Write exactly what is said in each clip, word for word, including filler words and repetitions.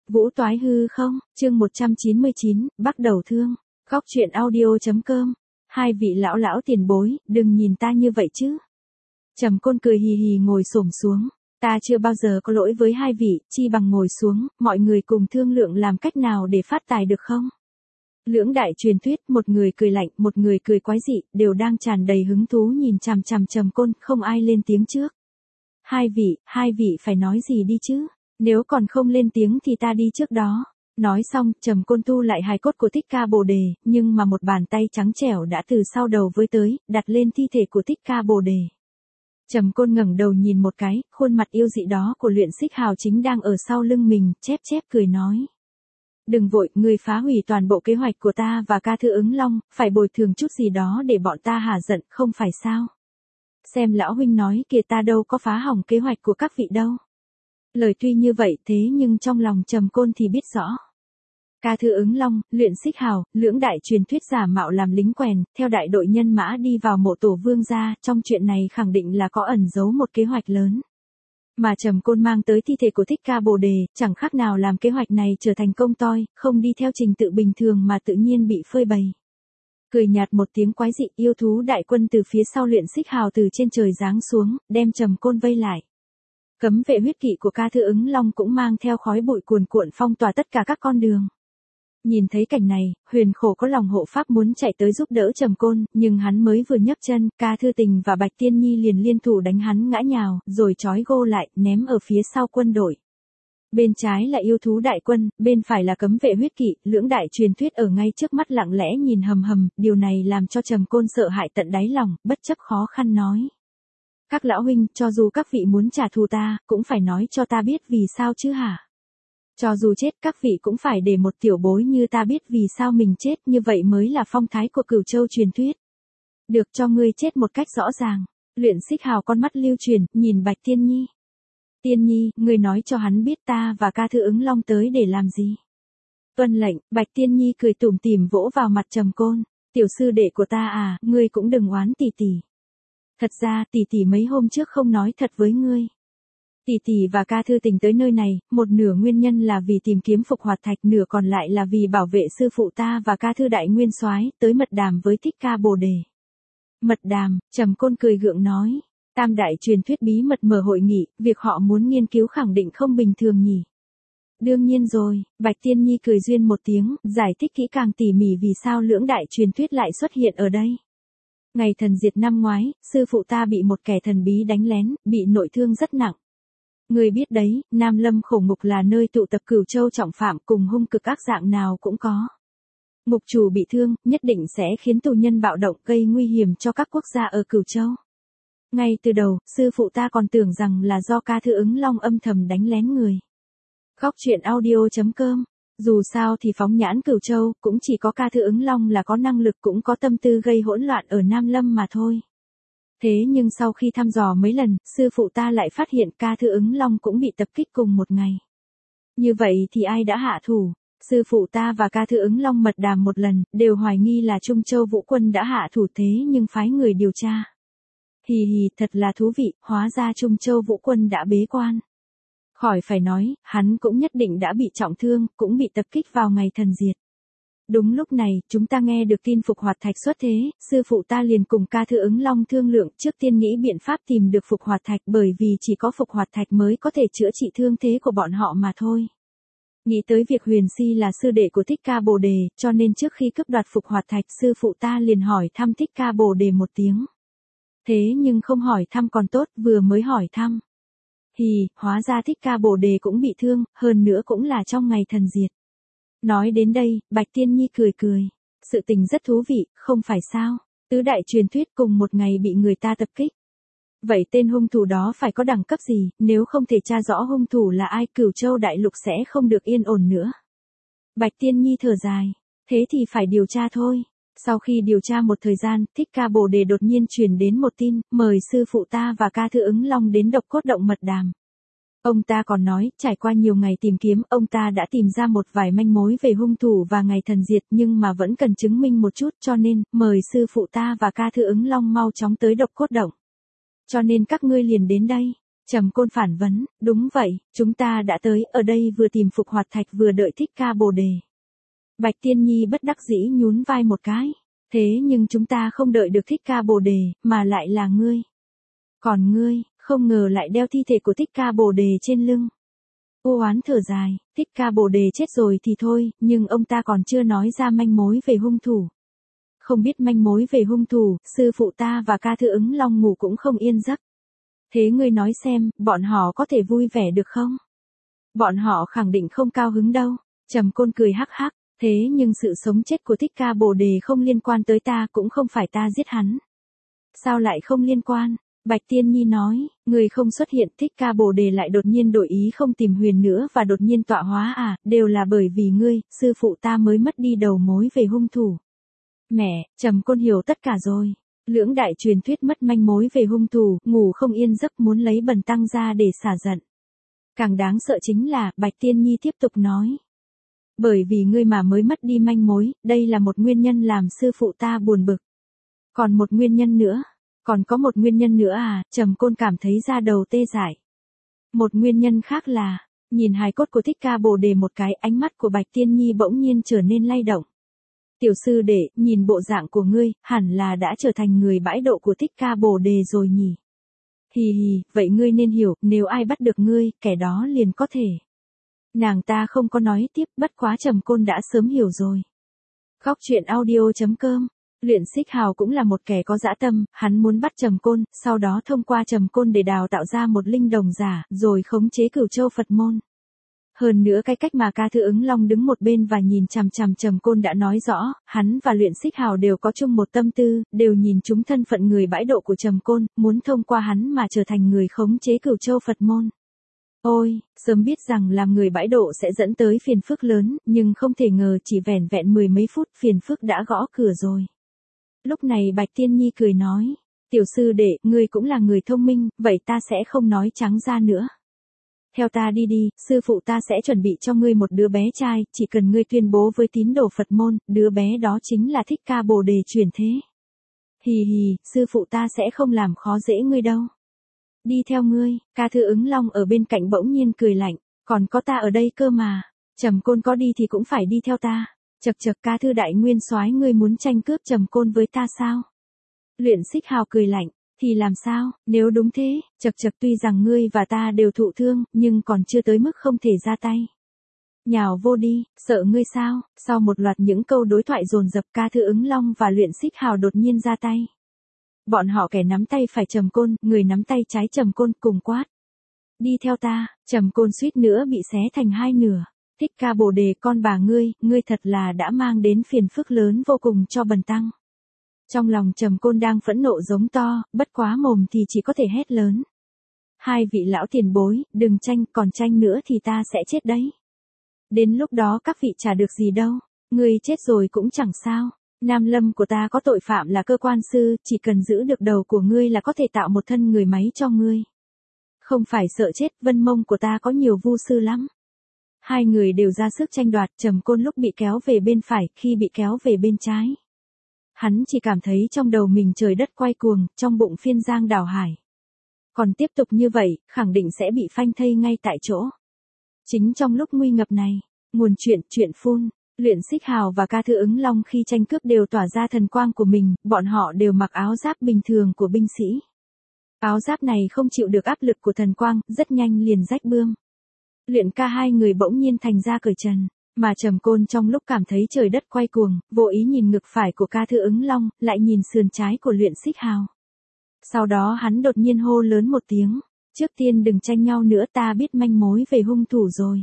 Vũ toái hư không, chương một trăm chín mươi chín, bắt đầu thương, góc truyện audio.com. Hai vị lão lão tiền bối, đừng nhìn ta như vậy chứ. Trầm Côn cười hì hì ngồi xổm xuống, ta chưa bao giờ có lỗi với hai vị, chi bằng ngồi xuống, mọi người cùng thương lượng làm cách nào để phát tài được không? Lưỡng đại truyền thuyết, một người cười lạnh, một người cười quái dị, đều đang tràn đầy hứng thú nhìn chằm chằm Trầm Côn, không ai lên tiếng trước. Hai vị, hai vị phải nói gì đi chứ? Nếu còn không lên tiếng thì ta đi trước đó. Nói xong, Trầm Côn tu lại hài cốt của Thích Ca Bồ Đề, nhưng mà một bàn tay trắng trẻo đã từ sau đầu với tới, đặt lên thi thể của Thích Ca Bồ Đề. Trầm Côn ngẩng đầu nhìn một cái, khuôn mặt yêu dị đó của Luyện Xích Hào chính đang ở sau lưng mình, chép chép cười nói. Đừng vội, người phá hủy toàn bộ kế hoạch của ta và ca thư ứng long, phải bồi thường chút gì đó để bọn ta hả giận, không phải sao? Xem lão huynh nói kìa, ta đâu có phá hỏng kế hoạch của các vị đâu. Lời tuy như vậy thế nhưng trong lòng Trầm Côn thì biết rõ. Ca thư ứng long, Luyện Xích Hào, lưỡng đại truyền thuyết giả mạo làm lính quèn, theo đại đội nhân mã đi vào mộ tổ vương gia, trong chuyện này khẳng định là có ẩn giấu một kế hoạch lớn. Mà Trầm Côn mang tới thi thể của Thích Ca Bồ Đề, chẳng khác nào làm kế hoạch này trở thành công toi, không đi theo trình tự bình thường mà tự nhiên bị phơi bày. Cười nhạt một tiếng quái dị, yêu thú đại quân từ phía sau Luyện Xích Hào từ trên trời giáng xuống, đem Trầm Côn vây lại. Cấm vệ huyết kỵ của ca thư ứng long cũng mang theo khói bụi cuồn cuộn phong tỏa tất cả các con đường. Nhìn thấy cảnh này, Huyền Khổ có lòng hộ pháp muốn chạy tới giúp đỡ Trầm Côn, nhưng hắn mới vừa nhấc chân, ca thư tình và Bạch Tiên Nhi liền liên thủ đánh hắn ngã nhào, rồi trói gô lại, ném ở phía sau quân đội. Bên trái là yêu thú đại quân, bên phải là cấm vệ huyết kỵ, lưỡng đại truyền thuyết ở ngay trước mắt lặng lẽ nhìn hầm hầm, điều này làm cho Trầm Côn sợ hãi tận đáy lòng, bất chấp khó khăn nói. Các lão huynh, cho dù các vị muốn trả thù ta, cũng phải nói cho ta biết vì sao chứ hả? Cho dù chết, các vị cũng phải để một tiểu bối như ta biết vì sao mình chết, như vậy mới là phong thái của Cửu Châu truyền thuyết. Được, cho ngươi chết một cách rõ ràng. Luyện Xích Hào con mắt lưu truyền, nhìn Bạch Tiên Nhi. Tiên Nhi, ngươi nói cho hắn biết ta và ca thư ứng long tới để làm gì? Tuân lệnh, Bạch Tiên Nhi cười tủm tỉm vỗ vào mặt Trầm Côn. Tiểu sư đệ của ta à, ngươi cũng đừng oán tỷ tỷ. Thật ra tỷ tỷ mấy hôm trước không nói thật với ngươi. Tỷ tỷ và ca thư tình tới nơi này, một nửa nguyên nhân là vì tìm kiếm phục hoạt thạch, nửa còn lại là vì bảo vệ sư phụ ta và ca thư đại nguyên soái, tới mật đàm với Thích Ca Bồ Đề. Mật đàm, Trầm Côn cười gượng nói, tam đại truyền thuyết bí mật mở hội nghị, việc họ muốn nghiên cứu khẳng định không bình thường nhỉ. Đương nhiên rồi, Bạch Tiên Nhi cười duyên một tiếng, giải thích kỹ càng tỉ mỉ vì sao lưỡng đại truyền thuyết lại xuất hiện ở đây. Ngày thần diệt năm ngoái, sư phụ ta bị một kẻ thần bí đánh lén, bị nội thương rất nặng. Người biết đấy, Nam Lâm khổ ngục là nơi tụ tập Cửu Châu trọng phạm, cùng hung cực ác dạng nào cũng có. Ngục chủ bị thương, nhất định sẽ khiến tù nhân bạo động, gây nguy hiểm cho các quốc gia ở Cửu Châu. Ngay từ đầu, sư phụ ta còn tưởng rằng là do ca thư ứng long âm thầm đánh lén người. Góc truyện audio.com. Dù sao thì phóng nhãn Cửu Châu, cũng chỉ có ca thư ứng long là có năng lực, cũng có tâm tư gây hỗn loạn ở Nam Lâm mà thôi. Thế nhưng sau khi thăm dò mấy lần, sư phụ ta lại phát hiện ca thư ứng long cũng bị tập kích cùng một ngày. Như vậy thì ai đã hạ thủ? Sư phụ ta và ca thư ứng long mật đàm một lần, đều hoài nghi là Trung Châu Vũ Quân đã hạ thủ, thế nhưng phái người điều tra. Hì hì, thật là thú vị, hóa ra Trung Châu Vũ Quân đã bế quan. Khỏi phải nói, hắn cũng nhất định đã bị trọng thương, cũng bị tập kích vào ngày thần diệt. Đúng lúc này, chúng ta nghe được tin phục hoạt thạch xuất thế, sư phụ ta liền cùng ca thư ứng long thương lượng, trước tiên nghĩ biện pháp tìm được phục hoạt thạch, bởi vì chỉ có phục hoạt thạch mới có thể chữa trị thương thế của bọn họ mà thôi. Nghĩ tới việc Huyền Si là sư đệ của Thích Ca Bồ Đề, cho nên trước khi cướp đoạt phục hoạt thạch, sư phụ ta liền hỏi thăm Thích Ca Bồ Đề một tiếng. Thế nhưng không hỏi thăm còn tốt, vừa mới hỏi thăm. Hì, hóa ra Thích Ca Bồ Đề cũng bị thương, hơn nữa cũng là trong ngày thần diệt. Nói đến đây, Bạch Tiên Nhi cười cười. Sự tình rất thú vị, không phải sao? Tứ đại truyền thuyết cùng một ngày bị người ta tập kích. Vậy tên hung thủ đó phải có đẳng cấp gì, nếu không thể tra rõ hung thủ là ai, Cửu Châu đại lục sẽ không được yên ổn nữa. Bạch Tiên Nhi thở dài. Thế thì phải điều tra thôi. Sau khi điều tra một thời gian, Thích Ca Bồ Đề đột nhiên truyền đến một tin, mời sư phụ ta và ca thư ứng long đến Độc Cốt Động mật đàm. Ông ta còn nói, trải qua nhiều ngày tìm kiếm, ông ta đã tìm ra một vài manh mối về hung thủ và ngày thần diệt, nhưng mà vẫn cần chứng minh một chút, cho nên, mời sư phụ ta và ca thư ứng long mau chóng tới Độc Cốt Động. Cho nên các ngươi liền đến đây. Trầm Côn phản vấn, đúng vậy, chúng ta đã tới, ở đây vừa tìm phục hoạt thạch vừa đợi Thích Ca Bồ Đề. Bạch Tiên Nhi bất đắc dĩ nhún vai một cái, thế nhưng chúng ta không đợi được Thích Ca Bồ Đề, mà lại là ngươi. Còn ngươi, không ngờ lại đeo thi thể của Thích Ca Bồ Đề trên lưng. U oán thở dài, Thích Ca Bồ Đề chết rồi thì thôi, nhưng ông ta còn chưa nói ra manh mối về hung thủ. Không biết manh mối về hung thủ, sư phụ ta và Ca Thư Ứng Long ngủ cũng không yên giấc. Thế ngươi nói xem, bọn họ có thể vui vẻ được không? Bọn họ khẳng định không cao hứng đâu. Trầm Côn cười hắc hắc, thế nhưng sự sống chết của Thích Ca Bồ Đề không liên quan tới ta, cũng không phải ta giết hắn. Sao lại không liên quan? Bạch Tiên Nhi nói, người không xuất hiện, Thích Ca Bồ Đề lại đột nhiên đổi ý không tìm Huyền nữa và đột nhiên tọa hóa à, đều là bởi vì ngươi, sư phụ ta mới mất đi đầu mối về hung thủ. Mẹ, Trầm Côn hiểu tất cả rồi. Lưỡng đại truyền thuyết mất manh mối về hung thủ, ngủ không yên giấc muốn lấy bần tăng ra để xả giận. Càng đáng sợ chính là, Bạch Tiên Nhi tiếp tục nói. Bởi vì ngươi mà mới mất đi manh mối, đây là một nguyên nhân làm sư phụ ta buồn bực. Còn một nguyên nhân nữa, còn có một nguyên nhân nữa à, Trầm Côn cảm thấy da đầu tê dại. Một nguyên nhân khác là, nhìn hài cốt của Thích Ca Bồ Đề một cái, ánh mắt của Bạch Tiên Nhi bỗng nhiên trở nên lay động. Tiểu sư đệ, nhìn bộ dạng của ngươi, hẳn là đã trở thành người bãi độ của Thích Ca Bồ Đề rồi nhỉ. Hì hì, vậy ngươi nên hiểu, nếu ai bắt được ngươi, kẻ đó liền có thể. Nàng ta không có nói tiếp, bất quá Trầm Côn đã sớm hiểu rồi. Góc truyện audio chấm com. Luyện Xích Hào cũng là một kẻ có dã tâm, hắn muốn bắt Trầm Côn, sau đó thông qua Trầm Côn để đào tạo ra một linh đồng giả, rồi khống chế Cửu Châu Phật môn. Hơn nữa cái cách mà Ca Thư Ứng Long đứng một bên và nhìn chằm chằm Trầm Côn đã nói rõ, hắn và Luyện Xích Hào đều có chung một tâm tư, đều nhìn chúng thân phận người bãi độ của Trầm Côn, muốn thông qua hắn mà trở thành người khống chế Cửu Châu Phật môn. Ôi, sớm biết rằng làm người bãi độ sẽ dẫn tới phiền phức lớn, nhưng không thể ngờ chỉ vẻn vẹn mười mấy phút phiền phức đã gõ cửa rồi. Lúc này Bạch Tiên Nhi cười nói, tiểu sư đệ, ngươi cũng là người thông minh, vậy ta sẽ không nói trắng ra nữa. Theo ta đi đi, sư phụ ta sẽ chuẩn bị cho ngươi một đứa bé trai, chỉ cần ngươi tuyên bố với tín đồ Phật môn, đứa bé đó chính là Thích Ca Bồ Đề chuyển thế. Hì hì, sư phụ ta sẽ không làm khó dễ ngươi đâu. Đi theo ngươi, Ca Thư Ứng Long ở bên cạnh bỗng nhiên cười lạnh, còn có ta ở đây cơ mà, Trầm Côn có đi thì cũng phải đi theo ta. Chậc chậc, Ca Thư đại nguyên soái, ngươi muốn tranh cướp Trầm Côn với ta sao? Luyện Xích Hào cười lạnh, thì làm sao, nếu đúng thế, chậc chậc, tuy rằng ngươi và ta đều thụ thương, nhưng còn chưa tới mức không thể ra tay. Nhào vô đi, sợ ngươi sao? Sau một loạt những câu đối thoại dồn dập, Ca Thư Ứng Long và Luyện Xích Hào đột nhiên ra tay. Bọn họ kẻ nắm tay phải Trầm Côn, người nắm tay trái Trầm Côn cùng quát. Đi theo ta, Trầm Côn suýt nữa bị xé thành hai nửa. Thích Ca Bồ Đề, con bà ngươi, ngươi thật là đã mang đến phiền phức lớn vô cùng cho bần tăng. Trong lòng Trầm Côn đang phẫn nộ giống to, bất quá mồm thì chỉ có thể hét lớn. Hai vị lão tiền bối, đừng tranh, còn tranh nữa thì ta sẽ chết đấy. Đến lúc đó các vị chả được gì đâu, ngươi chết rồi cũng chẳng sao. Nam Lâm của ta có tội phạm là cơ quan sư, chỉ cần giữ được đầu của ngươi là có thể tạo một thân người máy cho ngươi. Không phải sợ chết, Vân Mông của ta có nhiều vu sư lắm. Hai người đều ra sức tranh đoạt, Trầm Côn lúc bị kéo về bên phải, khi bị kéo về bên trái. Hắn chỉ cảm thấy trong đầu mình trời đất quay cuồng, trong bụng phiên giang đảo hải. Còn tiếp tục như vậy, khẳng định sẽ bị phanh thây ngay tại chỗ. Chính trong lúc nguy ngập này, nguồn chuyện, chuyện phun, Luyện Xích Hào và Ca Thư Ứng Long khi tranh cướp đều tỏa ra thần quang của mình, bọn họ đều mặc áo giáp bình thường của binh sĩ. Áo giáp này không chịu được áp lực của thần quang, rất nhanh liền rách bươm. Luyện ca hai người bỗng nhiên thành ra cởi trần, mà Trầm Côn trong lúc cảm thấy trời đất quay cuồng, vô ý nhìn ngực phải của Ca Thư Ứng Long, lại nhìn sườn trái của Luyện Xích Hào. Sau đó hắn đột nhiên hô lớn một tiếng, trước tiên đừng tranh nhau nữa, ta biết manh mối về hung thủ rồi.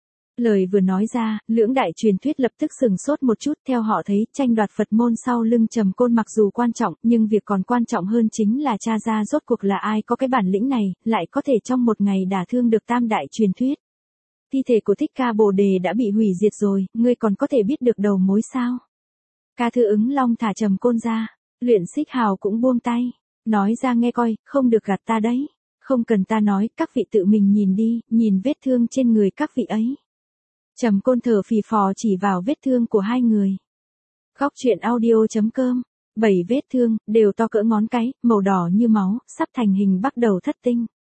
Lời vừa nói ra, lưỡng đại truyền thuyết lập tức sừng sốt một chút, theo họ thấy, tranh đoạt Phật môn sau lưng Trầm Côn mặc dù quan trọng, nhưng việc còn quan trọng hơn chính là tra ra rốt cuộc là ai có cái bản lĩnh này, lại có thể trong một ngày đả thương được tam đại truyền thuyết. Thi thể của Thích Ca Bồ Đề đã bị hủy diệt rồi, ngươi còn có thể biết được đầu mối sao? Ca Thư Ứng Long thả Trầm Côn ra, Luyện Xích Hào cũng buông tay, nói ra nghe coi, không được gạt ta đấy. Không cần ta nói, các vị tự mình nhìn đi, nhìn vết thương trên người các vị ấy. Trầm Côn thở phì phò chỉ vào vết thương của hai người. Góc truyện audio chấm com, bảy vết thương, đều to cỡ ngón cái, màu đỏ như máu, sắp thành hình bắt đầu thất tinh.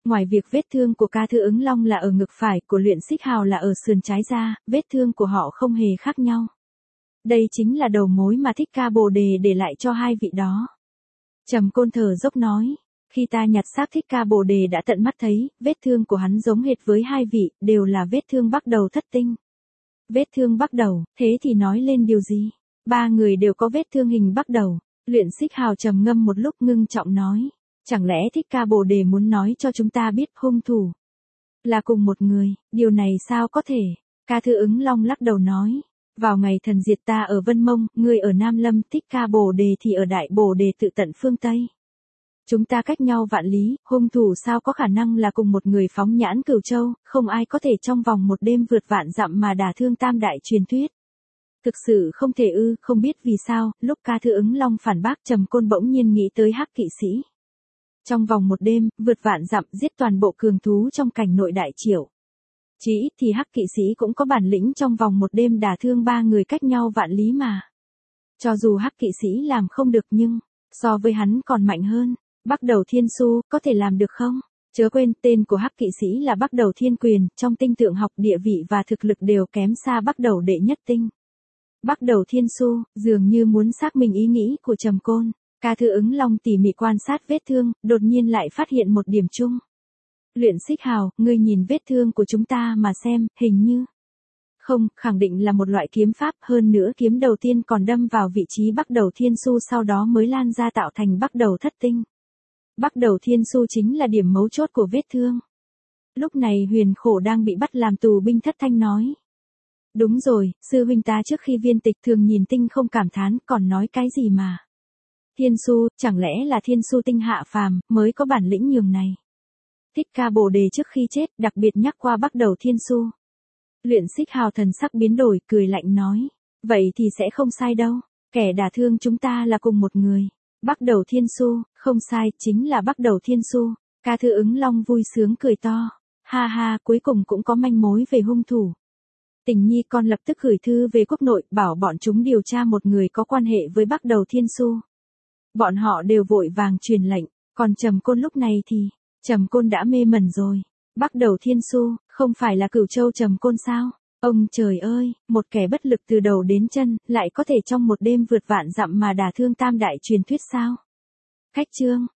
Ngoài việc vết thương của ca thư ứng long là ở ngực phải, của luyện xích hào là ở sườn trái ra, vết thương của họ không hề khác nhau. Đây chính là đầu mối mà Thích Ca Bồ Đề để lại cho hai vị đó. Trầm Côn thở dốc nói, khi ta nhặt xác Thích Ca Bồ Đề đã tận mắt thấy, vết thương của hắn giống hệt với hai vị, đều là vết thương bắt đầu thất tinh. Vết thương bắt đầu, thế thì nói lên điều gì? Ba người đều có vết thương hình bắt đầu. Luyện xích hào trầm ngâm một lúc ngưng trọng nói. Chẳng lẽ Thích Ca Bồ Đề muốn nói cho chúng ta biết hung thủ là cùng một người, điều này sao có thể? Ca Thư Ứng Long lắc đầu nói. Vào ngày thần diệt ta ở Vân Mông, ngươi ở Nam Lâm, Thích Ca Bồ Đề thì ở Đại Bồ Đề tự tận phương Tây. Chúng ta cách nhau vạn lý, hung thủ sao có khả năng là cùng một người phóng nhãn Cửu Châu, không ai có thể trong vòng một đêm vượt vạn dặm mà đả thương tam đại truyền thuyết. Thực sự không thể ư, không biết vì sao, lúc Ca Thư Ứng Long phản bác Trầm Côn bỗng nhiên nghĩ tới Hắc Kỵ Sĩ. Trong vòng một đêm, vượt vạn dặm giết toàn bộ cường thú trong cảnh nội đại triệu. Chỉ ít thì Hắc Kỵ Sĩ cũng có bản lĩnh trong vòng một đêm đả thương ba người cách nhau vạn lý mà. Cho dù Hắc Kỵ Sĩ làm không được nhưng, so với hắn còn mạnh hơn. Bắc Đầu Thiên Su, có thể làm được không? Chớ quên, tên của Hắc Kỵ Sĩ là Bắc Đầu Thiên Quyền, trong tinh tượng học địa vị và thực lực đều kém xa Bắc Đầu đệ nhất tinh. Bắc Đầu Thiên Su, dường như muốn xác minh ý nghĩ của Trầm Côn. Ca Thư Ứng Long tỉ mỉ quan sát vết thương, đột nhiên lại phát hiện một điểm chung. Luyện xích hào, ngươi nhìn vết thương của chúng ta mà xem, hình như. Không, khẳng định là một loại kiếm pháp, hơn nữa kiếm đầu tiên còn đâm vào vị trí Bắc Đầu Thiên Su sau đó mới lan ra tạo thành Bắc Đầu thất tinh. Bắc Đầu Thiên Su chính là điểm mấu chốt của vết thương. Lúc này Huyền Khổ đang bị bắt làm tù binh thất thanh nói. Đúng rồi, sư huynh ta trước khi viên tịch thường nhìn tinh không cảm thán, còn nói cái gì mà. Thiên Su, chẳng lẽ là Thiên Su tinh hạ phàm, mới có bản lĩnh nhường này. Thích Ca Bồ Đề trước khi chết, đặc biệt nhắc qua Bắc Đầu Thiên Su. Luyện xích hào thần sắc biến đổi, cười lạnh nói. Vậy thì sẽ không sai đâu, kẻ đả thương chúng ta là cùng một người. Bắc Đầu Thiên Su, không sai, chính là Bắc Đầu Thiên Su. Ca Thư Ứng Long vui sướng cười to. Ha ha, cuối cùng cũng có manh mối về hung thủ. Tình Nhi con lập tức gửi thư về quốc nội, bảo bọn chúng điều tra một người có quan hệ với Bắc Đầu Thiên Su. Bọn họ đều vội vàng truyền lệnh, còn Trầm Côn lúc này thì, Trầm Côn đã mê mẩn rồi. Bắc Đầu Thiên Su, không phải là Cửu Châu Trầm Côn sao? Ông trời ơi, một kẻ bất lực từ đầu đến chân, lại có thể trong một đêm vượt vạn dặm mà đả thương tam đại truyền thuyết sao? Khách chương.